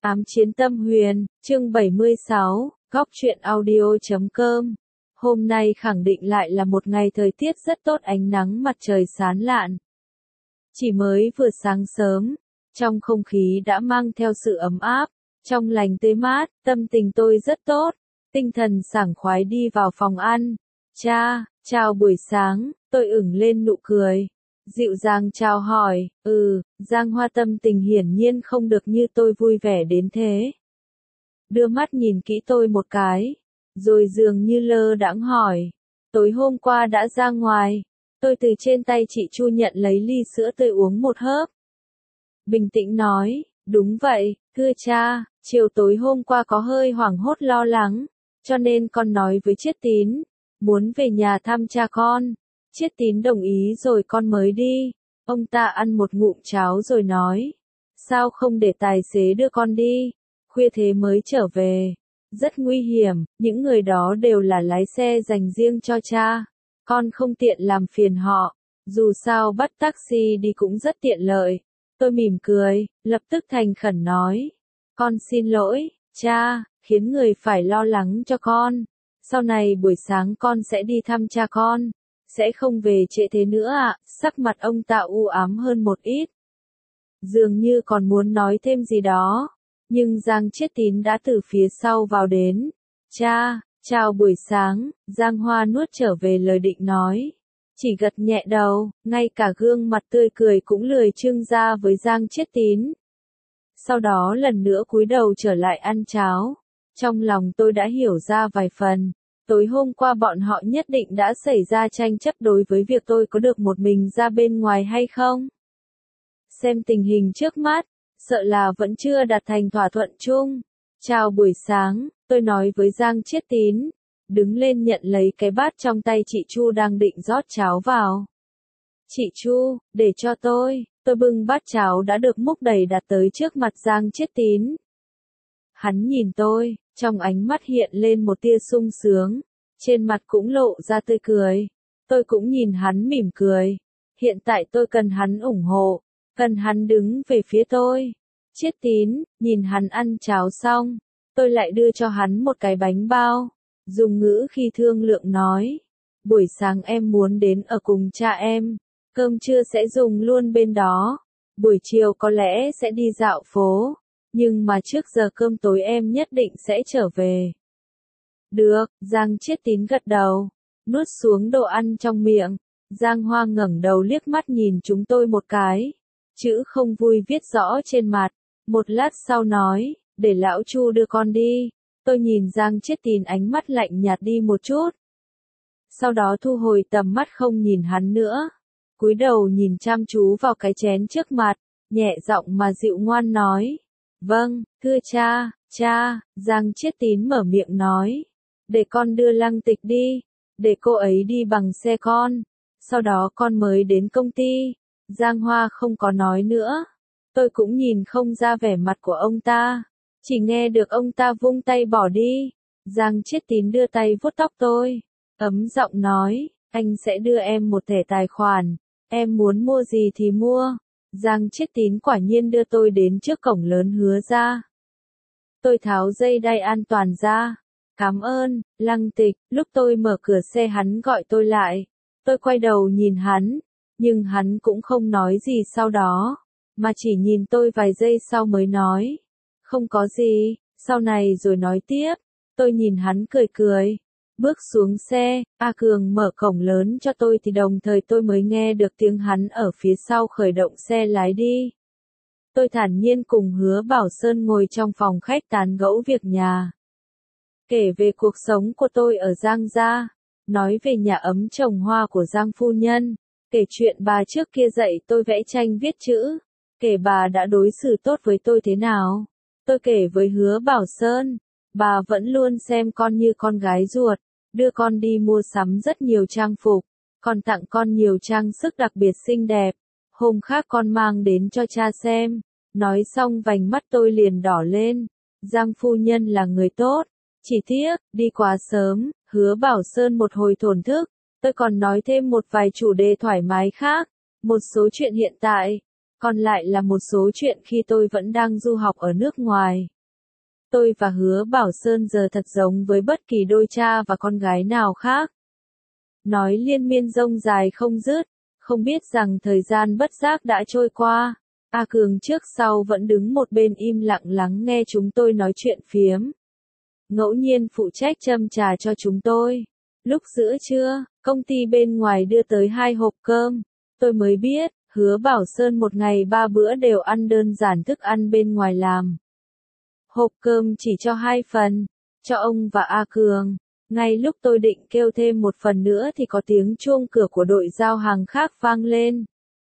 Ám chiến tâm huyền, chương 76, góc truyện audio.com. Hôm nay khẳng định lại là một ngày thời tiết rất tốt, ánh nắng mặt trời sáng lạn. Chỉ mới vừa sáng sớm, trong không khí đã mang theo sự ấm áp, trong lành tươi mát, tâm tình tôi rất tốt, tinh thần sảng khoái đi vào phòng ăn. Cha, chào buổi sáng, tôi ửng lên nụ cười. Dịu dàng chào hỏi, Giang Hoa tâm tình hiển nhiên không được như tôi vui vẻ đến thế. Đưa mắt nhìn kỹ tôi một cái, rồi dường như lơ đãng hỏi, tối hôm qua đã ra ngoài. Tôi từ trên tay chị Chu nhận lấy ly sữa tươi uống một hớp. Bình tĩnh nói, đúng vậy, thưa cha, chiều tối hôm qua có hơi hoảng hốt lo lắng, cho nên con nói với Chiết Tín, muốn về nhà thăm cha con. Chiết Tín đồng ý rồi con mới đi. Ông ta ăn một ngụm cháo rồi nói, sao không để tài xế đưa con đi, khuya thế mới trở về. Rất nguy hiểm, những người đó đều là lái xe dành riêng cho cha. Con không tiện làm phiền họ, dù sao bắt taxi đi cũng rất tiện lợi. Tôi mỉm cười, lập tức thành khẩn nói, con xin lỗi, cha, khiến người phải lo lắng cho con. Sau này buổi sáng con sẽ đi thăm cha con, sẽ không về trễ thế nữa ạ. Sắc mặt ông ta u ám hơn một ít, dường như còn muốn nói thêm gì đó, nhưng Giang Chiết Tín đã từ phía sau vào đến. Cha, chào buổi sáng. Giang Hoa nuốt trở về lời định nói, chỉ gật nhẹ đầu, ngay cả gương mặt tươi cười cũng lười trưng ra với Giang Chiết Tín. Sau đó lần nữa cúi đầu trở lại ăn cháo. Trong lòng tôi đã hiểu ra vài phần, tối hôm qua bọn họ nhất định đã xảy ra tranh chấp đối với việc tôi có được một mình ra bên ngoài hay không. Xem tình hình trước mắt, sợ là vẫn chưa đạt thành thỏa thuận chung. Chào buổi sáng, tôi nói với Giang Chiết Tín, đứng lên nhận lấy cái bát trong tay chị Chu đang định rót cháo vào. Chị Chu, để cho tôi bưng bát cháo đã được múc đầy đặt tới trước mặt Giang Chiết Tín. Hắn nhìn tôi, trong ánh mắt hiện lên một tia sung sướng, trên mặt cũng lộ ra tươi cười. Tôi cũng nhìn hắn mỉm cười. Hiện tại tôi cần hắn ủng hộ, cần hắn đứng về phía tôi. Chiết Tín, nhìn hắn ăn cháo xong, tôi lại đưa cho hắn một cái bánh bao, dùng ngữ khi thương lượng nói, buổi sáng em muốn đến ở cùng cha em, cơm trưa sẽ dùng luôn bên đó, buổi chiều có lẽ sẽ đi dạo phố, nhưng mà trước giờ cơm tối em nhất định sẽ trở về. Được, Giang Chiết Tín gật đầu, nuốt xuống đồ ăn trong miệng. Giang Hoa ngẩng đầu liếc mắt nhìn chúng tôi một cái, chữ không vui viết rõ trên mặt. Một lát sau nói, để lão Chu đưa con đi. Tôi nhìn Giang Chiết Tín, ánh mắt lạnh nhạt đi một chút. Sau đó thu hồi tầm mắt không nhìn hắn nữa, cúi đầu nhìn chăm chú vào cái chén trước mặt, nhẹ giọng mà dịu ngoan nói, vâng, thưa cha. Giang Chiết Tín mở miệng nói, để con đưa Lăng Tịch đi, để cô ấy đi bằng xe con, sau đó con mới đến công ty. Giang Hoa không có nói nữa. Tôi cũng nhìn không ra vẻ mặt của ông ta, chỉ nghe được ông ta vung tay bỏ đi. Giang Chiết Tín đưa tay vuốt tóc tôi, ấm giọng nói, anh sẽ đưa em một thẻ tài khoản, em muốn mua gì thì mua. Giang Chiết Tín quả nhiên đưa tôi đến trước cổng lớn Hứa ra. Tôi tháo dây đai an toàn ra. Cảm ơn, Lăng Tịch. Lúc tôi mở cửa xe hắn gọi tôi lại. Tôi quay đầu nhìn hắn, nhưng hắn cũng không nói gì sau đó, mà chỉ nhìn tôi vài giây sau mới nói, không có gì, sau này rồi nói tiếp. Tôi nhìn hắn cười cười, bước xuống xe. A Cường mở cổng lớn cho tôi thì đồng thời tôi mới nghe được tiếng hắn ở phía sau khởi động xe lái đi. Tôi thản nhiên cùng Hứa Bảo Sơn ngồi trong phòng khách tán gẫu việc nhà, kể về cuộc sống của tôi ở Giang gia, nói về nhà ấm trồng hoa của Giang phu nhân, kể chuyện bà trước kia dạy tôi vẽ tranh viết chữ, kể bà đã đối xử tốt với tôi thế nào. Tôi kể với Hứa Bảo Sơn, bà vẫn luôn xem con như con gái ruột, đưa con đi mua sắm rất nhiều trang phục, còn tặng con nhiều trang sức đặc biệt xinh đẹp. Hôm khác con mang đến cho cha xem. Nói xong vành mắt tôi liền đỏ lên. Giang phu nhân là người tốt, chỉ tiếc, đi quá sớm. Hứa Bảo Sơn một hồi thổn thức. Tôi còn nói thêm một vài chủ đề thoải mái khác, một số chuyện hiện tại, còn lại là một số chuyện khi tôi vẫn đang du học ở nước ngoài. Tôi và Hứa Bảo Sơn giờ thật giống với bất kỳ đôi cha và con gái nào khác. Nói liên miên rông dài không dứt, không biết rằng thời gian bất giác đã trôi qua. A Cường trước sau vẫn đứng một bên im lặng lắng nghe chúng tôi nói chuyện phiếm. Ngẫu nhiên phụ trách châm trà cho chúng tôi. Lúc giữa trưa, công ty bên ngoài đưa tới 2 hộp cơm. Tôi mới biết, Hứa Bảo Sơn một ngày 3 bữa đều ăn đơn giản thức ăn bên ngoài làm. Hộp cơm chỉ cho 2 phần, cho ông và A Cường. Ngay lúc tôi định kêu thêm một phần nữa thì có tiếng chuông cửa của đội giao hàng khác vang lên.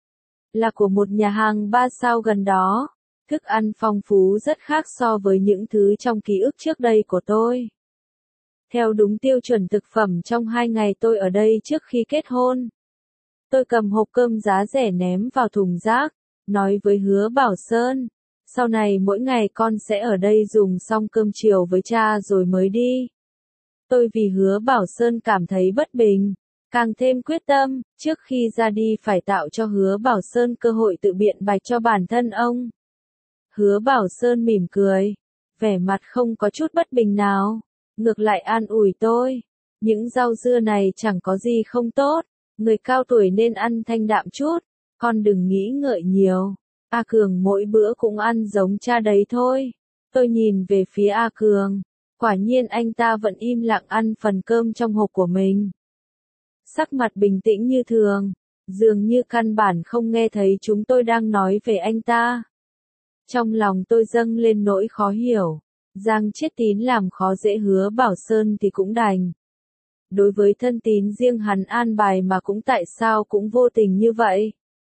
Là của một nhà hàng 3 sao gần đó. Thức ăn phong phú rất khác so với những thứ trong ký ức trước đây của tôi. Theo đúng tiêu chuẩn thực phẩm trong 2 ngày tôi ở đây trước khi kết hôn. Tôi cầm hộp cơm giá rẻ ném vào thùng rác, nói với Hứa Bảo Sơn. Sau này mỗi ngày con sẽ ở đây dùng xong cơm chiều với cha rồi mới đi. Tôi vì Hứa Bảo Sơn cảm thấy bất bình, càng thêm quyết tâm, trước khi ra đi phải tạo cho Hứa Bảo Sơn cơ hội tự biện bạch cho bản thân ông. Hứa Bảo Sơn mỉm cười, vẻ mặt không có chút bất bình nào, ngược lại an ủi tôi. Những rau dưa này chẳng có gì không tốt, người cao tuổi nên ăn thanh đạm chút, con đừng nghĩ ngợi nhiều. A Cường mỗi bữa cũng ăn giống cha đấy thôi. Tôi nhìn về phía A Cường, quả nhiên anh ta vẫn im lặng ăn phần cơm trong hộp của mình. Sắc mặt bình tĩnh như thường, dường như căn bản không nghe thấy chúng tôi đang nói về anh ta. Trong lòng tôi dâng lên nỗi khó hiểu, Giang Chiết Tín làm khó dễ Hứa Bảo Sơn thì cũng đành. Đối với thân tín riêng hắn an bài mà cũng tại sao cũng vô tình như vậy.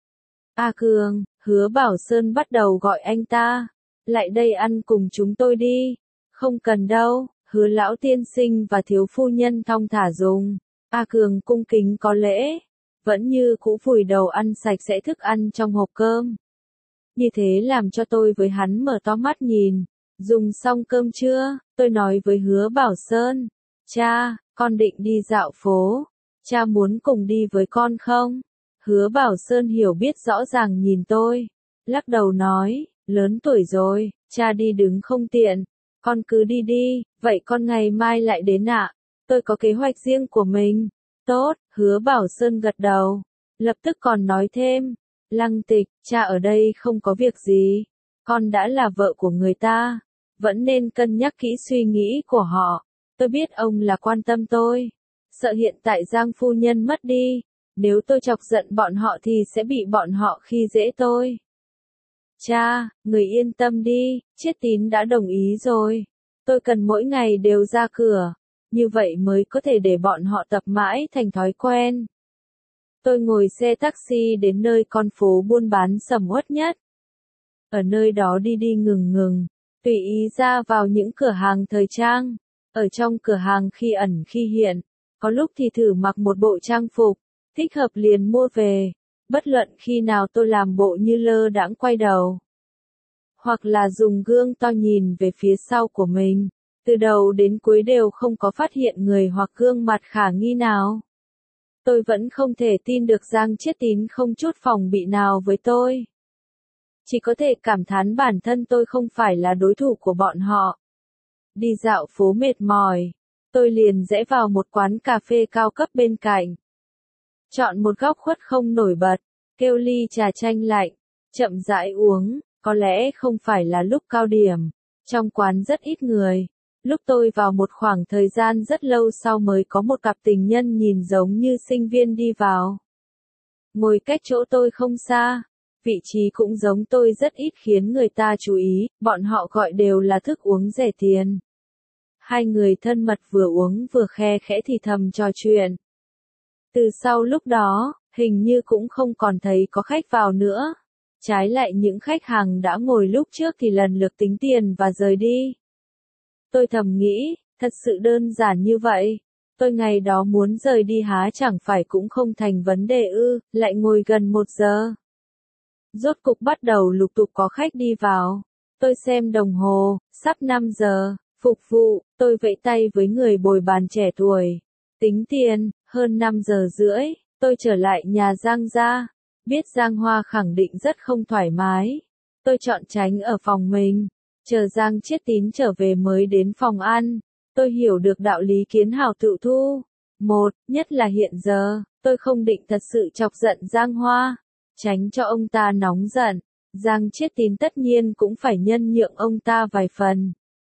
A Cường, Hứa Bảo Sơn bắt đầu gọi anh ta, lại đây ăn cùng chúng tôi đi. Không cần đâu, Hứa lão tiên sinh và thiếu phu nhân thong thả dùng. A Cường cung kính có lễ, vẫn như cũ vùi đầu ăn sạch sẽ thức ăn trong hộp cơm. Như thế làm cho tôi với hắn mở to mắt nhìn. Dùng xong cơm chưa? Tôi nói với Hứa Bảo Sơn. Cha, con định đi dạo phố. Cha muốn cùng đi với con không? Hứa Bảo Sơn hiểu biết rõ ràng nhìn tôi. Lắc đầu nói, lớn tuổi rồi, cha đi đứng không tiện. Con cứ đi đi, vậy con ngày mai lại đến ạ. Tôi có kế hoạch riêng của mình. Tốt, Hứa Bảo Sơn gật đầu. Lập tức còn nói thêm. Lăng Tịch, cha ở đây không có việc gì. Con đã là vợ của người ta. Vẫn nên cân nhắc kỹ suy nghĩ của họ. Tôi biết ông là quan tâm tôi. Sợ hiện tại Giang phu nhân mất đi. Nếu tôi chọc giận bọn họ thì sẽ bị bọn họ khi dễ tôi. Cha, người yên tâm đi, Chiết Tín đã đồng ý rồi. Tôi cần mỗi ngày đều ra cửa. Như vậy mới có thể để bọn họ tập mãi thành thói quen. Tôi ngồi xe taxi đến nơi con phố buôn bán sầm uất nhất. Ở nơi đó đi đi ngừng ngừng, tùy ý ra vào những cửa hàng thời trang. Ở trong cửa hàng khi ẩn khi hiện, có lúc thì thử mặc một bộ trang phục, thích hợp liền mua về. Bất luận khi nào tôi làm bộ như lơ đãng quay đầu. Hoặc là dùng gương to nhìn về phía sau của mình. Từ đầu đến cuối đều không có phát hiện người hoặc gương mặt khả nghi nào. Tôi vẫn không thể tin được Giang Chiết Tín không chút phòng bị nào với tôi. Chỉ có thể cảm thán bản thân tôi không phải là đối thủ của bọn họ. Đi dạo phố mệt mỏi, tôi liền rẽ vào một quán cà phê cao cấp bên cạnh. Chọn một góc khuất không nổi bật, kêu ly trà chanh lạnh, chậm rãi uống, có lẽ không phải là lúc cao điểm. Trong quán rất ít người. Lúc tôi vào một khoảng thời gian rất lâu sau mới có một cặp tình nhân nhìn giống như sinh viên đi vào. Ngồi cách chỗ tôi không xa, vị trí cũng giống tôi rất ít khiến người ta chú ý, bọn họ gọi đều là thức uống rẻ tiền. Hai người thân mật vừa uống vừa khe khẽ thì thầm trò chuyện. Từ sau lúc đó, hình như cũng không còn thấy có khách vào nữa. Trái lại những khách hàng đã ngồi lúc trước thì lần lượt tính tiền và rời đi. Tôi thầm nghĩ, thật sự đơn giản như vậy. Tôi ngày đó muốn rời đi há chẳng phải cũng không thành vấn đề ư, lại ngồi gần 1 giờ. Rốt cục bắt đầu lục tục có khách đi vào. Tôi xem đồng hồ, sắp 5 giờ, phục vụ, tôi vẫy tay với người bồi bàn trẻ tuổi. Tính tiền, hơn 5 giờ rưỡi, tôi trở lại nhà Giang gia. Biết Giang Hoa khẳng định rất không thoải mái. Tôi chọn tránh ở phòng mình. Chờ Giang Chiết Tín trở về mới đến phòng ăn, tôi hiểu được đạo lý kiến hảo tự thu. Một, nhất là hiện giờ, tôi không định thật sự chọc giận Giang Hoa, tránh cho ông ta nóng giận. Giang Chiết Tín tất nhiên cũng phải nhân nhượng ông ta vài phần.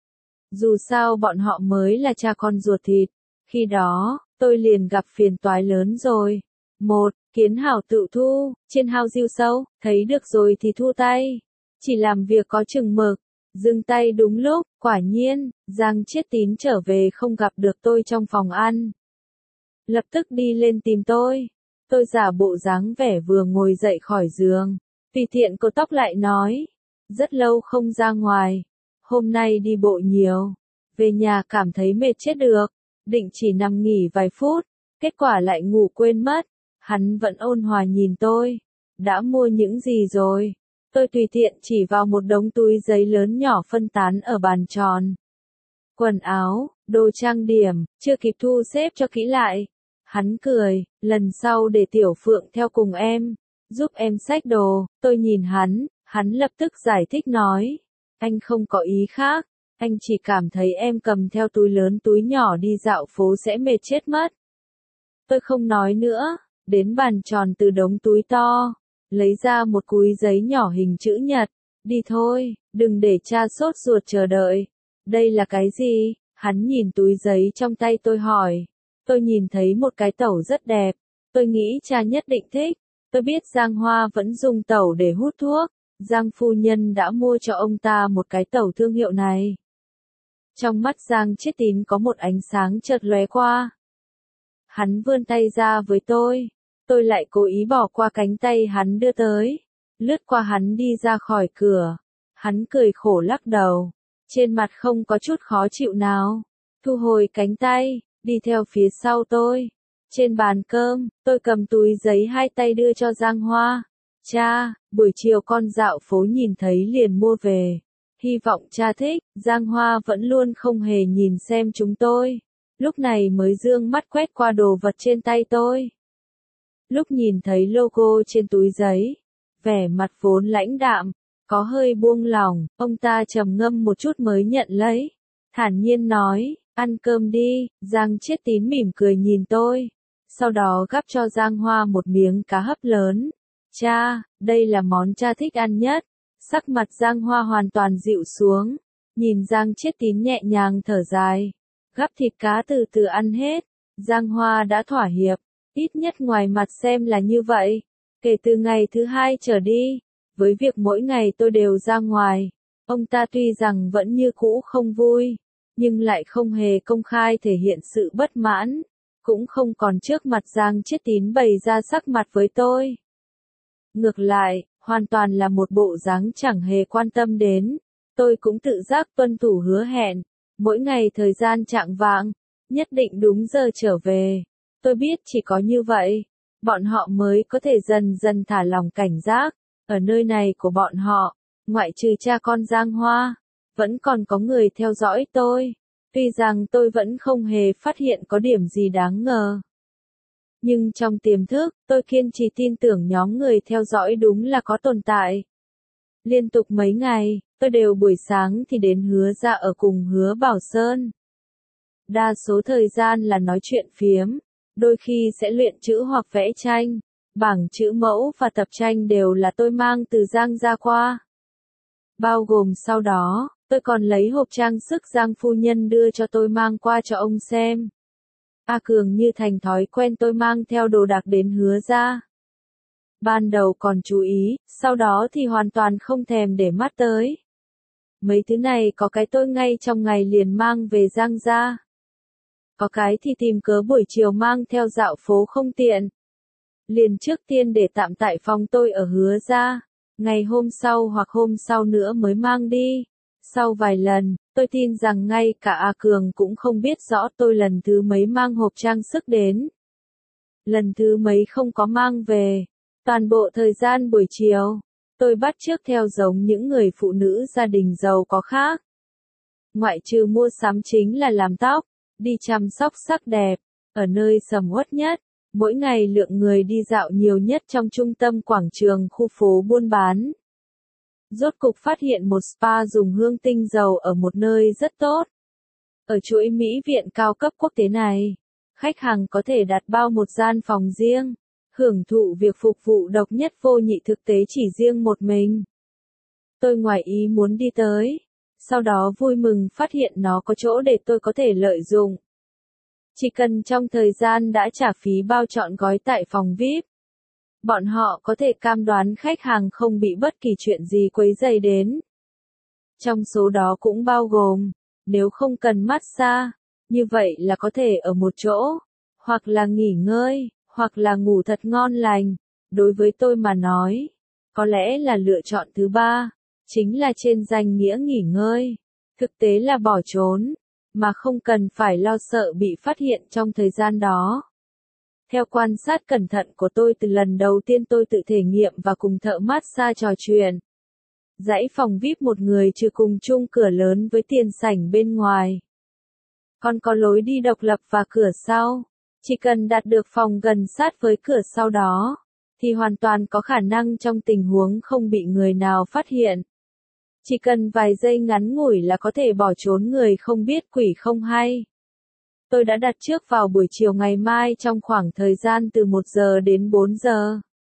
Dù sao bọn họ mới là cha con ruột thịt, khi đó, tôi liền gặp phiền toái lớn rồi. Một, kiến hảo tự thu, trên hao diêu sâu, thấy được rồi thì thu tay. Chỉ làm việc có chừng mực, dừng tay đúng lúc, quả nhiên, Giang Chiết Tín trở về không gặp được tôi trong phòng ăn. Lập tức đi lên tìm tôi. Tôi giả bộ dáng vẻ vừa ngồi dậy khỏi giường, tùy tiện cột tóc lại nói. Rất lâu không ra ngoài, hôm nay đi bộ nhiều, về nhà cảm thấy mệt chết được, định chỉ nằm nghỉ vài phút, kết quả lại ngủ quên mất. Hắn vẫn ôn hòa nhìn tôi. Đã mua những gì rồi? Tôi tùy tiện chỉ vào một đống túi giấy lớn nhỏ phân tán ở bàn tròn. Quần áo, đồ trang điểm, chưa kịp thu xếp cho kỹ lại. Hắn cười, lần sau để Tiểu Phượng theo cùng em, giúp em xách đồ. Tôi nhìn hắn lập tức giải thích nói. Anh không có ý khác, anh chỉ cảm thấy em cầm theo túi lớn túi nhỏ đi dạo phố sẽ mệt chết mất. Tôi không nói nữa, đến bàn tròn từ đống túi to, lấy ra một cúi giấy nhỏ hình chữ nhật. Đi thôi, đừng để cha sốt ruột chờ đợi. Đây là cái gì? Hắn nhìn túi giấy trong tay tôi hỏi. Tôi nhìn thấy một cái tẩu rất đẹp. Tôi nghĩ cha nhất định thích. Tôi biết Giang Hoa vẫn dùng tẩu để hút thuốc. Giang phu nhân đã mua cho ông ta một cái tẩu thương hiệu này. Trong mắt Giang Chiết Tín có một ánh sáng chợt lóe qua. Hắn vươn tay ra với tôi lại cố ý bỏ qua cánh tay hắn đưa tới, lướt qua hắn đi ra khỏi cửa. Hắn cười khổ lắc đầu, trên mặt không có chút khó chịu nào, thu hồi cánh tay, đi theo phía sau tôi. Trên bàn cơm, tôi cầm túi giấy hai tay đưa cho Giang Hoa. Cha, buổi chiều con dạo phố nhìn thấy liền mua về. Hy vọng cha thích. Giang Hoa vẫn luôn không hề nhìn xem chúng tôi. Lúc này mới dương mắt quét qua đồ vật trên tay tôi. Lúc nhìn thấy logo trên túi giấy, vẻ mặt vốn lãnh đạm, có hơi buông lỏng, ông ta trầm ngâm một chút mới nhận lấy. Thản nhiên nói, ăn cơm đi. Giang Chiết Tín mỉm cười nhìn tôi, sau đó gắp cho Giang Hoa một miếng cá hấp lớn. Cha, đây là món cha thích ăn nhất. Sắc mặt Giang Hoa hoàn toàn dịu xuống, nhìn Giang Chiết Tín nhẹ nhàng thở dài. Gắp thịt cá từ từ ăn hết, Giang Hoa đã thỏa hiệp, ít nhất ngoài mặt xem là như vậy. Kể từ ngày thứ hai trở đi, với việc mỗi ngày tôi đều ra ngoài, ông ta tuy rằng vẫn như cũ không vui, nhưng lại không hề công khai thể hiện sự bất mãn, cũng không còn trước mặt Giang Chiết Tín bày ra sắc mặt với tôi. Ngược lại, hoàn toàn là một bộ dáng chẳng hề quan tâm đến. Tôi cũng tự giác tuân thủ hứa hẹn, mỗi ngày thời gian chạng vạng, nhất định đúng giờ trở về. Tôi biết chỉ có như vậy, bọn họ mới có thể dần dần thả lỏng cảnh giác. Ở nơi này của bọn họ, ngoại trừ cha con Giang Hoa, vẫn còn có người theo dõi tôi. Tuy rằng tôi vẫn không hề phát hiện có điểm gì đáng ngờ, nhưng trong tiềm thức, tôi kiên trì tin tưởng nhóm người theo dõi đúng là có tồn tại. Liên tục mấy ngày, tôi đều buổi sáng thì đến Hứa Ra ở cùng Hứa Bảo Sơn. Đa số thời gian là nói chuyện phiếm, đôi khi sẽ luyện chữ hoặc vẽ tranh. Bảng chữ mẫu và tập tranh đều là tôi mang từ Giang ra qua. Bao gồm sau đó, tôi còn lấy hộp trang sức Giang phu nhân đưa cho tôi mang qua cho ông xem. A Cường như thành thói quen tôi mang theo đồ đạc đến Hứa Ra. Ban đầu còn chú ý, sau đó thì hoàn toàn không thèm để mắt tới. Mấy thứ này có cái tôi ngay trong ngày liền mang về Giang ra. Có cái thì tìm cớ buổi chiều mang theo dạo phố không tiện. Liền trước tiên để tạm tại phòng tôi ở Hứa Ra, ngày hôm sau hoặc hôm sau nữa mới mang đi. Sau vài lần, tôi tin rằng ngay cả A Cường cũng không biết rõ tôi lần thứ mấy mang hộp trang sức đến. Lần thứ mấy không có mang về. Toàn bộ thời gian buổi chiều, tôi bắt chước theo giống những người phụ nữ gia đình giàu có khác. Ngoại trừ mua sắm chính là làm tóc, đi chăm sóc sắc đẹp, ở nơi sầm uất nhất. Mỗi ngày lượng người đi dạo nhiều nhất trong trung tâm quảng trường khu phố buôn bán. Rốt cục phát hiện một spa dùng hương tinh dầu ở một nơi rất tốt. Ở chuỗi mỹ viện cao cấp quốc tế này, khách hàng có thể đặt bao một gian phòng riêng, hưởng thụ việc phục vụ độc nhất vô nhị thực tế chỉ riêng một mình. Tôi ngoài ý muốn đi tới, sau đó vui mừng phát hiện nó có chỗ để tôi có thể lợi dụng. Chỉ cần trong thời gian đã trả phí bao trọn gói tại phòng VIP, bọn họ có thể cam đoan khách hàng không bị bất kỳ chuyện gì quấy rầy đến. Trong số đó cũng bao gồm, nếu không cần massage, như vậy là có thể ở một chỗ, hoặc là nghỉ ngơi, hoặc là ngủ thật ngon lành. Đối với tôi mà nói, có lẽ là lựa chọn thứ ba, chính là trên danh nghĩa nghỉ ngơi, thực tế là bỏ trốn, mà không cần phải lo sợ bị phát hiện trong thời gian đó. Theo quan sát cẩn thận của tôi từ lần đầu tiên tôi tự thể nghiệm và cùng thợ massage trò chuyện. Dãy phòng VIP một người trừ cùng chung cửa lớn với tiền sảnh bên ngoài. Còn có lối đi độc lập và cửa sau. Chỉ cần đặt được phòng gần sát với cửa sau đó, thì hoàn toàn có khả năng trong tình huống không bị người nào phát hiện. Chỉ cần vài giây ngắn ngủi là có thể bỏ trốn người không biết quỷ không hay. Tôi đã đặt trước vào buổi chiều ngày mai trong khoảng thời gian từ 1 giờ đến 4 giờ.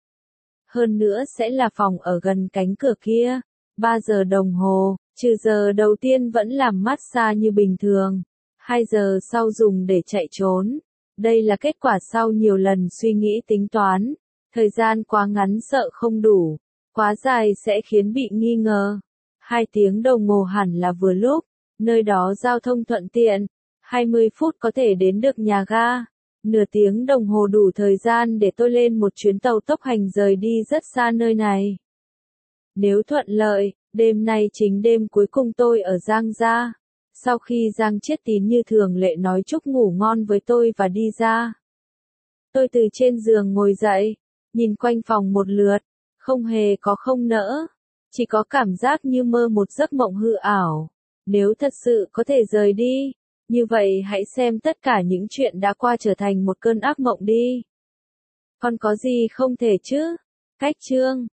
Hơn nữa sẽ là phòng ở gần cánh cửa kia, 3 giờ đồng hồ, trừ giờ đầu tiên vẫn làm massage như bình thường, 2 giờ sau dùng để chạy trốn. Đây là kết quả sau nhiều lần suy nghĩ tính toán, thời gian quá ngắn sợ không đủ, quá dài sẽ khiến bị nghi ngờ. 2 tiếng đồng hồ hẳn là vừa lúc, nơi đó giao thông thuận tiện, 20 phút có thể đến được nhà ga, nửa tiếng đồng hồ đủ thời gian để tôi lên một chuyến tàu tốc hành rời đi rất xa nơi này. Nếu thuận lợi, đêm nay chính đêm cuối cùng tôi ở Giang Gia. Sau khi Giang Chiết Tín như thường lệ nói chúc ngủ ngon với tôi và đi ra. Tôi từ trên giường ngồi dậy, nhìn quanh phòng một lượt, không hề có không nỡ, chỉ có cảm giác như mơ một giấc mộng hư ảo. Nếu thật sự có thể rời đi, như vậy hãy xem tất cả những chuyện đã qua trở thành một cơn ác mộng đi. Còn có gì không thể chứ? Cách chương